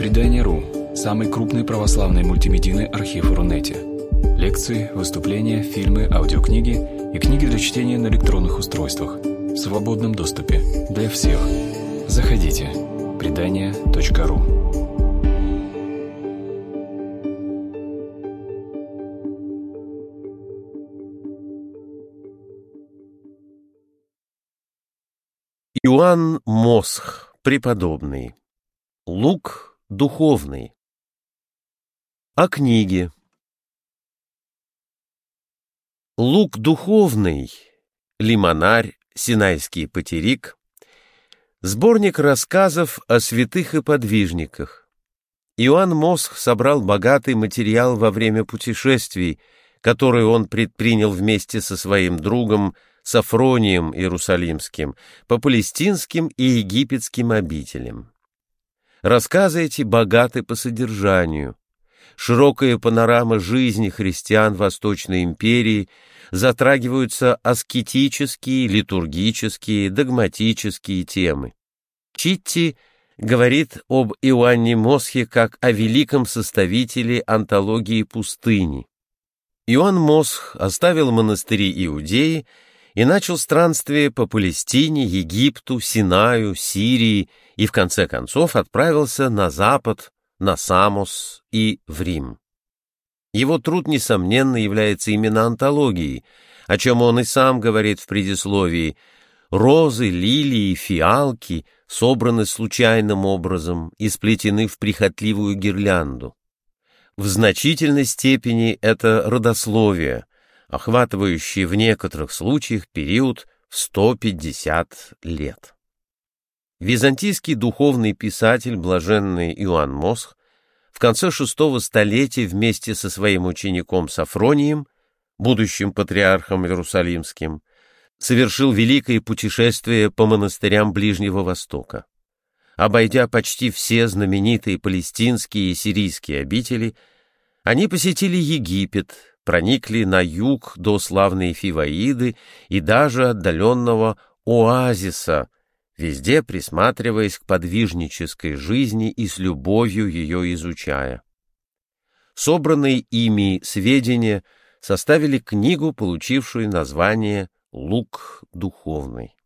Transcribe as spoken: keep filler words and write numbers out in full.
Предание.ру – самый крупный православный мультимедийный архив в Рунете. Лекции, выступления, фильмы, аудиокниги и книги для чтения на электронных устройствах в свободном доступе для всех. Заходите. Предание точка ру. Иоанн Мосх, преподобный. Лук духовный. О книге. Лук духовный, Лимонарь, Синайский патерик, сборник рассказов о святых и подвижниках. Иоанн Мосх собрал богатый материал во время путешествий, которые он предпринял вместе со своим другом Софронием Иерусалимским по палестинским и египетским обителям. Рассказы эти богаты по содержанию. Широкая панорама жизни христиан Восточной империи, затрагиваются аскетические, литургические, догматические темы. Читти говорит об Иоанне Мосхе как о великом составителе антологии пустыни. Иоанн Мосх оставил монастыри Иудеи и начал странствие по Палестине, Египту, Синаю, Сирии и в конце концов отправился на запад, на Самос и в Рим. Его труд, несомненно, является именно антологией, о чем он и сам говорит в предисловии. Розы, лилии, фиалки собраны случайным образом и сплетены в прихотливую гирлянду. В значительной степени это родословие, охватывающее в некоторых случаях период в сто пятьдесят лет. Византийский духовный писатель, блаженный Иоанн Мосх, в конце шестого столетия вместе со своим учеником Софронием, будущим патриархом Иерусалимским, совершил великое путешествие по монастырям Ближнего Востока. Обойдя почти все знаменитые палестинские и сирийские обители, они посетили Египет, проникли на юг до славной Фиваиды и даже отдаленного Оазиса, везде присматриваясь к подвижнической жизни и с любовью ее изучая. Собранные ими сведения составили книгу, получившую название «Лук духовный».